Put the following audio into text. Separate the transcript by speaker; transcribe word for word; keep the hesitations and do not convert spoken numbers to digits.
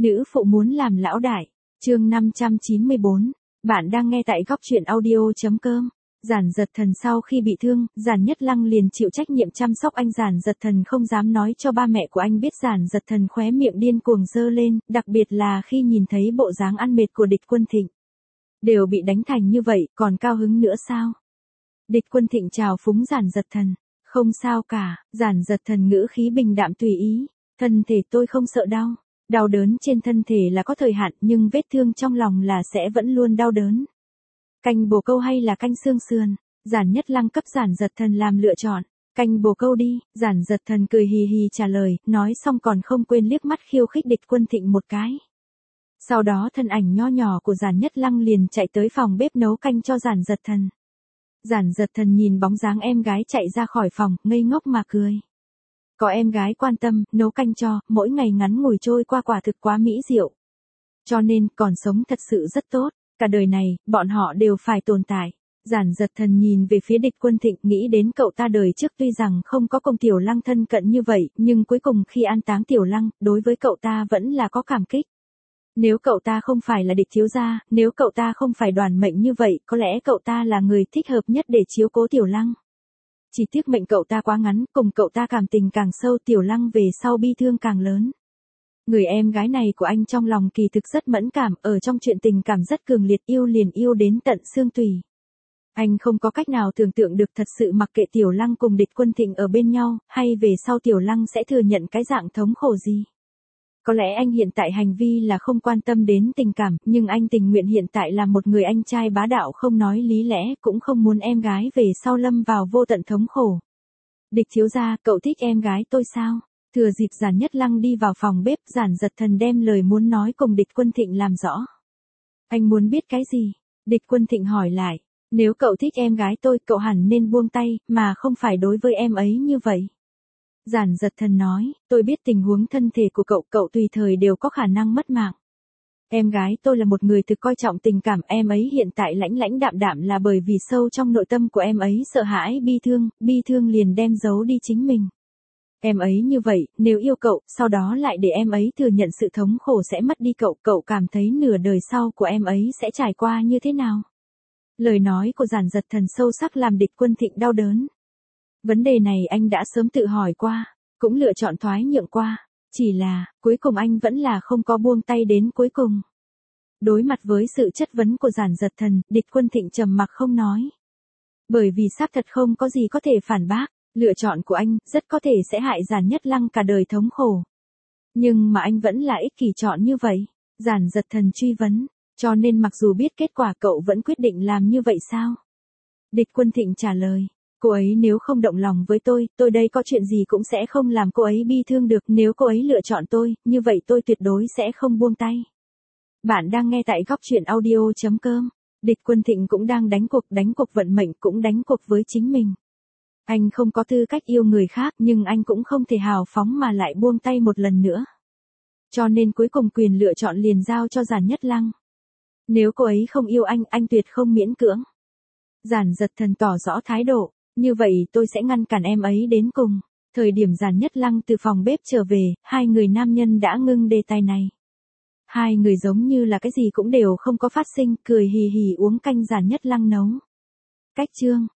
Speaker 1: Nữ phụ muốn làm lão đại. Chương năm trăm chín mươi bốn. Bạn đang nghe tại góc truyện audio chấm com. Giản Dật Thần sau khi bị thương, Giản Nhất Lăng liền chịu trách nhiệm chăm sóc anh. Giản Dật Thần không dám nói cho ba mẹ của anh biết. Giản Dật Thần khóe miệng điên cuồng giơ lên, đặc biệt là khi nhìn thấy bộ dáng ăn mệt của Địch Quân Thịnh. Đều bị đánh thành như vậy, còn cao hứng nữa sao? Địch Quân Thịnh chào phúng Giản Dật Thần. Không sao cả, Giản Dật Thần ngữ khí bình đạm tùy ý. Thân thể tôi không sợ đau. Đau đớn trên thân thể là có thời hạn, nhưng vết thương trong lòng là sẽ vẫn luôn đau đớn. Canh bồ câu hay là canh xương sườn? Giản Nhất Lăng cấp Giản Dật Thần làm lựa chọn. Canh bồ câu đi. Giản Dật Thần cười hì hì trả lời, nói xong còn không quên liếc mắt khiêu khích Địch Quân Thịnh một cái. Sau đó thân ảnh nho nhỏ của Giản Nhất Lăng liền chạy tới phòng bếp nấu canh cho Giản Dật Thần. Giản Dật Thần nhìn bóng dáng em gái chạy ra khỏi phòng, ngây ngốc mà cười. Có em gái quan tâm, nấu canh cho, mỗi ngày ngắn ngủi trôi qua quả thực quá mỹ diệu. Cho nên, còn sống thật sự rất tốt, cả đời này, bọn họ đều phải tồn tại. Giản Dật Thần nhìn về phía Địch Quân Thịnh, nghĩ đến cậu ta đời trước tuy rằng không có cùng Tiểu Lăng thân cận như vậy, nhưng cuối cùng khi an táng Tiểu Lăng, đối với cậu ta vẫn là có cảm kích. Nếu cậu ta không phải là Địch thiếu gia, nếu cậu ta không phải đoàn mệnh như vậy, có lẽ cậu ta là người thích hợp nhất để chiếu cố Tiểu Lăng. Chỉ tiếc mệnh cậu ta quá ngắn, cùng cậu ta cảm tình càng sâu, Tiểu Lăng về sau bi thương càng lớn. Người em gái này của anh trong lòng kỳ thực rất mẫn cảm, ở trong chuyện tình cảm rất cường liệt, yêu liền yêu đến tận xương tủy. Anh không có cách nào tưởng tượng được thật sự mặc kệ Tiểu Lăng cùng Địch Quân Thịnh ở bên nhau, hay về sau Tiểu Lăng sẽ thừa nhận cái dạng thống khổ gì. Có lẽ anh hiện tại hành vi là không quan tâm đến tình cảm, nhưng anh tình nguyện hiện tại là một người anh trai bá đạo không nói lý lẽ, cũng không muốn em gái về sau lâm vào vô tận thống khổ. Địch thiếu gia, cậu thích em gái tôi sao? Thừa dịp Giản Nhất Lăng đi vào phòng bếp, Giản Dật Thần đem lời muốn nói cùng Địch Quân Thịnh làm rõ. Anh muốn biết cái gì? Địch Quân Thịnh hỏi lại. Nếu cậu thích em gái tôi, cậu hẳn nên buông tay, mà không phải đối với em ấy như vậy. Giản Dật Thần nói, tôi biết tình huống thân thể của cậu, cậu tùy thời đều có khả năng mất mạng. Em gái tôi là một người thực coi trọng tình cảm, em ấy hiện tại lãnh lãnh đạm đạm là bởi vì sâu trong nội tâm của em ấy sợ hãi, bi thương, bi thương liền đem giấu đi chính mình. Em ấy như vậy, nếu yêu cậu, sau đó lại để em ấy thừa nhận sự thống khổ sẽ mất đi cậu, cậu cảm thấy nửa đời sau của em ấy sẽ trải qua như thế nào? Lời nói của Giản Dật Thần sâu sắc làm Địch Quân Thịnh đau đớn. Vấn đề này anh đã sớm tự hỏi qua, cũng lựa chọn thoái nhượng qua, chỉ là, cuối cùng anh vẫn là không có buông tay đến cuối cùng. Đối mặt với sự chất vấn của Giản Dật Thần, Địch Quân Thịnh trầm mặc không nói. Bởi vì xác thật không có gì có thể phản bác, lựa chọn của anh rất có thể sẽ hại Giản Nhất Lăng cả đời thống khổ. Nhưng mà anh vẫn là ích kỷ chọn như vậy. Giản Dật Thần truy vấn, cho nên mặc dù biết kết quả cậu vẫn quyết định làm như vậy sao? Địch Quân Thịnh trả lời. Cô ấy nếu không động lòng với tôi, tôi đây có chuyện gì cũng sẽ không làm cô ấy bi thương được. Nếu cô ấy lựa chọn tôi, như vậy tôi tuyệt đối sẽ không buông tay. Bạn đang nghe tại góc truyện audio chấm com. Địch Quân Thịnh cũng đang đánh cuộc, đánh cuộc vận mệnh, cũng đánh cuộc với chính mình. Anh không có tư cách yêu người khác, nhưng anh cũng không thể hào phóng mà lại buông tay một lần nữa. Cho nên cuối cùng quyền lựa chọn liền giao cho Giản Nhất Lăng. Nếu cô ấy không yêu anh, anh tuyệt không miễn cưỡng. Giản Dật Thần tỏ rõ thái độ. Như vậy tôi sẽ ngăn cản em ấy đến cùng. Thời điểm Giản Nhất Lăng từ phòng bếp trở về, hai người nam nhân đã ngưng đề tài này. Hai người giống như là cái gì cũng đều không có phát sinh, cười hì hì uống canh Giản Nhất Lăng nấu. Cách chương.